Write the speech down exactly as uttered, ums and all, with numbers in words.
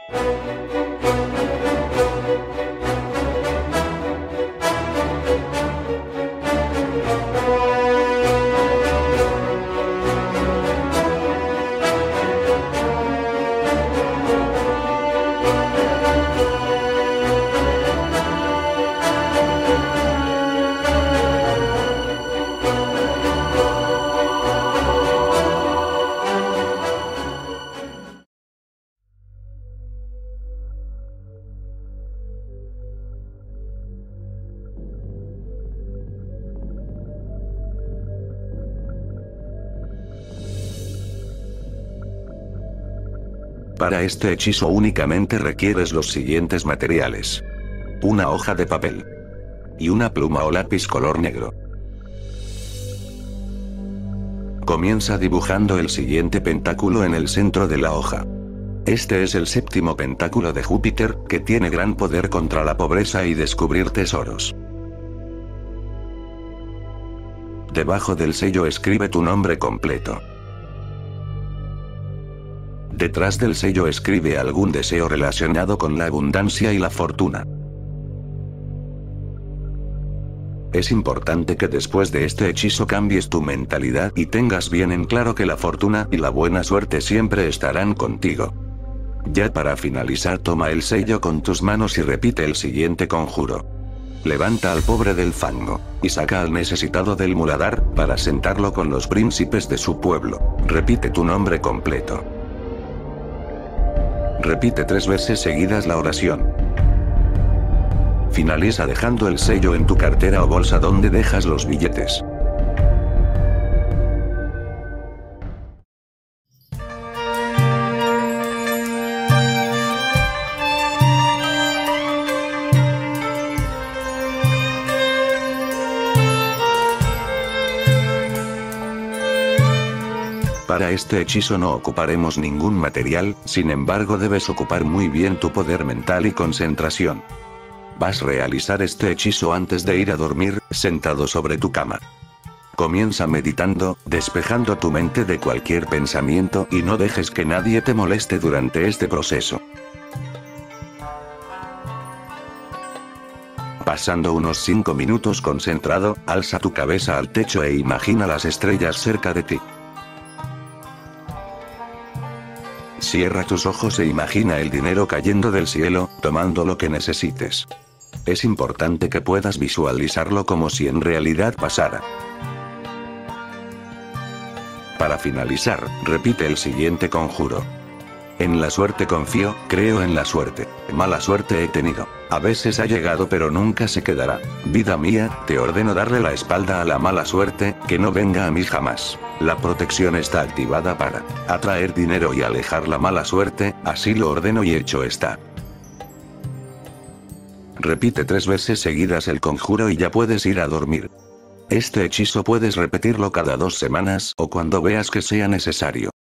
Para este hechizo únicamente requieres los siguientes materiales: una hoja de papel y una pluma o lápiz color negro. Comienza dibujando el siguiente pentáculo en el centro de la hoja. Este es el séptimo pentáculo de Júpiter, que tiene gran poder contra la pobreza y descubrir tesoros. Debajo del sello escribe tu nombre completo. Detrás del sello escribe algún deseo relacionado con la abundancia y la fortuna. Es importante que después de este hechizo cambies tu mentalidad y tengas bien en claro que la fortuna y la buena suerte siempre estarán contigo. Ya para finalizar, toma el sello con tus manos y repite el siguiente conjuro. Levanta al pobre del fango, y saca al necesitado del muladar, para sentarlo con los príncipes de su pueblo. Repite tu nombre completo. Repite tres veces seguidas la oración. Finaliza dejando el sello en tu cartera o bolsa donde dejas los billetes. Para este hechizo no ocuparemos ningún material, sin embargo debes ocupar muy bien tu poder mental y concentración. Vas a realizar este hechizo antes de ir a dormir, sentado sobre tu cama. Comienza meditando, despejando tu mente de cualquier pensamiento y no dejes que nadie te moleste durante este proceso. Pasando unos cinco minutos concentrado, alza tu cabeza al techo e imagina las estrellas cerca de ti. Cierra tus ojos e imagina el dinero cayendo del cielo, tomando lo que necesites. Es importante que puedas visualizarlo como si en realidad pasara. Para finalizar, repite el siguiente conjuro. En la suerte confío, creo en la suerte. Mala suerte he tenido. A veces ha llegado pero nunca se quedará. Vida mía, te ordeno darle la espalda a la mala suerte, que no venga a mí jamás. La protección está activada para atraer dinero y alejar la mala suerte, así lo ordeno y hecho está. Repite tres veces seguidas el conjuro y ya puedes ir a dormir. Este hechizo puedes repetirlo cada dos semanas o cuando veas que sea necesario.